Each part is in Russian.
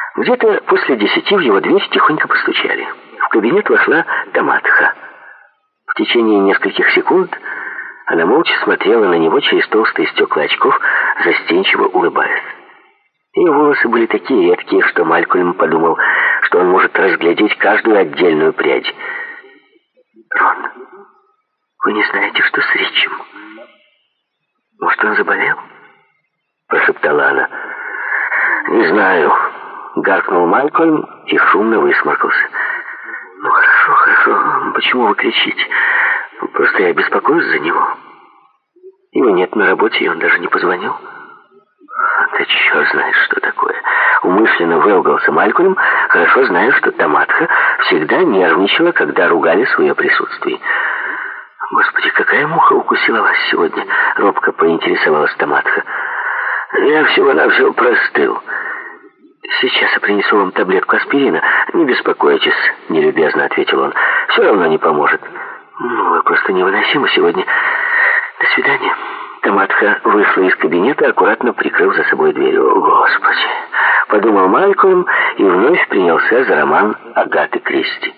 Где-то после 10 в его дверь тихонько постучали. В кабинет вошла Тамадха. В течение нескольких секунд она молча смотрела на него через толстые стекла очков, застенчиво улыбаясь. Ее волосы были такие редкие, что Малькольм подумал, что он может разглядеть каждую отдельную прядь. «Рон, вы не знаете, что с Ричем? Может, он заболел?» прошептала она. «Не знаю», — гаркнул Малькольм и шумно высморкался. «Ну хорошо. Почему вы кричите? Просто я беспокоюсь за него. Его нет на работе, и он даже не позвонил». «Да черт знает, что такое!» Умышленно выругался Малькольм, хорошо зная, что Тамадха всегда нервничала, когда ругались в ее присутствии. «Господи, какая муха укусила вас сегодня?» — робко поинтересовалась Тамадха. «Я всего-навсего простыл». «Сейчас я принесу вам таблетку аспирина. Не беспокойтесь», — нелюбезно ответил он. «Все равно не поможет». «Ну, вы просто невыносимы сегодня. До свидания». Тамадха вышла из кабинета, аккуратно прикрыв за собой дверь. «О, Господи!» — подумал Малькольм и вновь принялся за роман Агаты Кристи.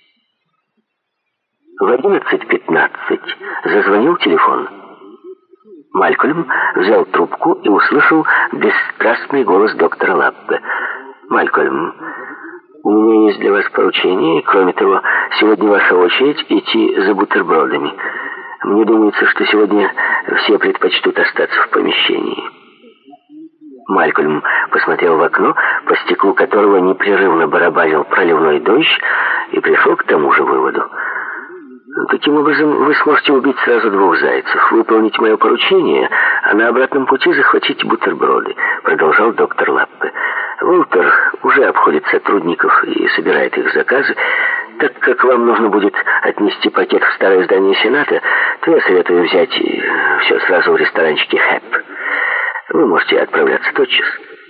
В 11:15 зазвонил телефон. Малькольм взял трубку и услышал бесстрастный голос доктора Лаппе. «Малькольм, у меня есть для вас поручение, и, кроме того, сегодня ваша очередь идти за бутербродами. Мне думается, что сегодня все предпочтут остаться в помещении». Малькольм посмотрел в окно, по стеклу которого непрерывно барабанил проливной дождь, и пришел к тому же выводу. «Таким образом, вы сможете убить сразу двух зайцев, выполнить мое поручение, а на обратном пути захватить бутерброды», — продолжал доктор Лаппе. «Уолтер уже обходит сотрудников и собирает их заказы. Так как вам нужно будет отнести пакет в старое здание Сената, то я советую взять все сразу в ресторанчике «Хэп». Вы можете отправляться тотчас».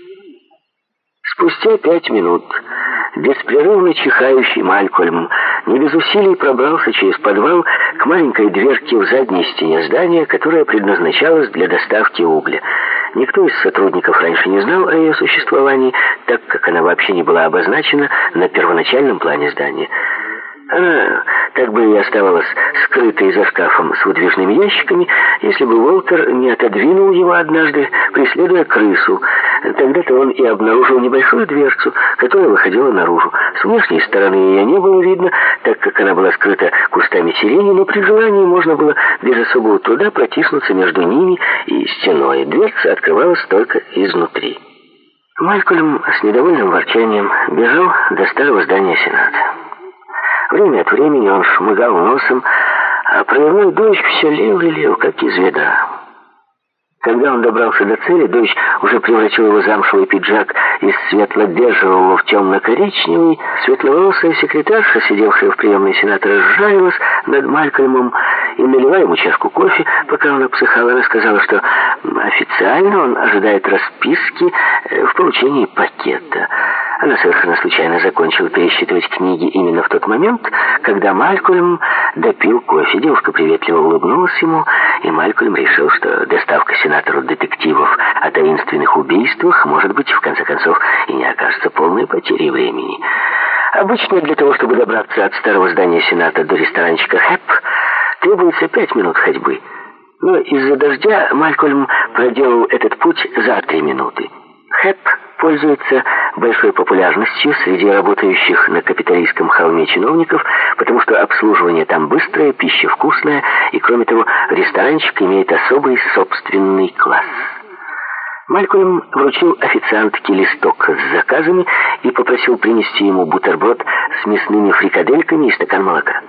Спустя 5 минут беспрерывно чихающий Малькольм не без усилий пробрался через подвал к маленькой дверке в задней стене здания, которая предназначалась для доставки угля. Никто из сотрудников раньше не знал о ее существовании, так как она вообще не была обозначена на первоначальном плане здания. Она так бы и оставалась скрытой за шкафом с выдвижными ящиками, если бы Уолтер не отодвинул его однажды, преследуя крысу. Тогда-то он и обнаружил небольшую дверцу, которая выходила наружу. С внешней стороны ее не было видно, так как она была скрыта кустами сирени, но при желании можно было без особого труда протиснуться между ними и стеной. Дверца открывалась только изнутри. Малькольм с недовольным ворчанием бежал до старого здания Сената. Время от времени он шмыгал носом, а проливной дождь все лил и лил, как из ведра. Когда он добрался до цели, дождь уже превратил его замшевый пиджак из светло-бежевого в темно-коричневый. Светловолосая секретарша, сидевшая в приемной сенатора, сжалилась над Малькольмом и, наливая ему чашку кофе, пока он обсыхал, она сказала, что официально он ожидает расписки в получении пакета. Она совершенно случайно закончила пересчитывать книги именно в тот момент, когда Малькольм допил кофе. Девушка приветливо улыбнулась ему, и Малькольм решил, что доставка сенатору детективов о таинственных убийствах, может быть, в конце концов, и не окажется полной потерей времени. Обычно для того, чтобы добраться от старого здания Сената до ресторанчика «Хэп», требуется 5 минут ходьбы. Но из-за дождя Малькольм проделал этот путь за 3 минуты. «Хэп» пользуется большой популярностью среди работающих на капиталистском холме чиновников, потому что обслуживание там быстрое, пища вкусная, и, кроме того, ресторанчик имеет особый собственный класс. Малькольм вручил официантке листок с заказами и попросил принести ему бутерброд с мясными фрикадельками и стакан молока.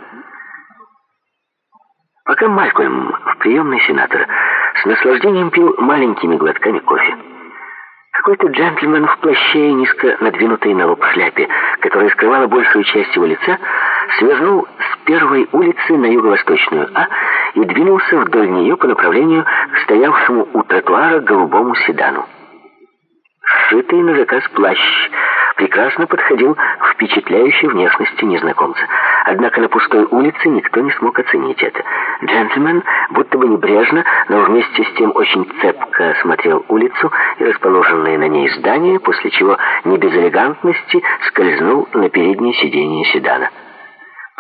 Пока Малькольм в приемной сенатора с наслаждением пил маленькими глотками кофе, какой-то джентльмен в плаще и низко надвинутой на лоб шляпе, которая скрывала большую часть его лица, свернул с первой улицы на юго-восточную А и двинулся вдоль нее по направлению к стоявшему у тротуара голубому седану. Сшитый на заказ плащ прекрасно подходил впечатляющей внешности незнакомца. Однако на пустой улице никто не смог оценить это. Джентльмен, будто бы небрежно, но вместе с тем очень цепко осмотрел улицу и расположенные на ней здания, после чего не без элегантности скользнул на переднее сиденье седана.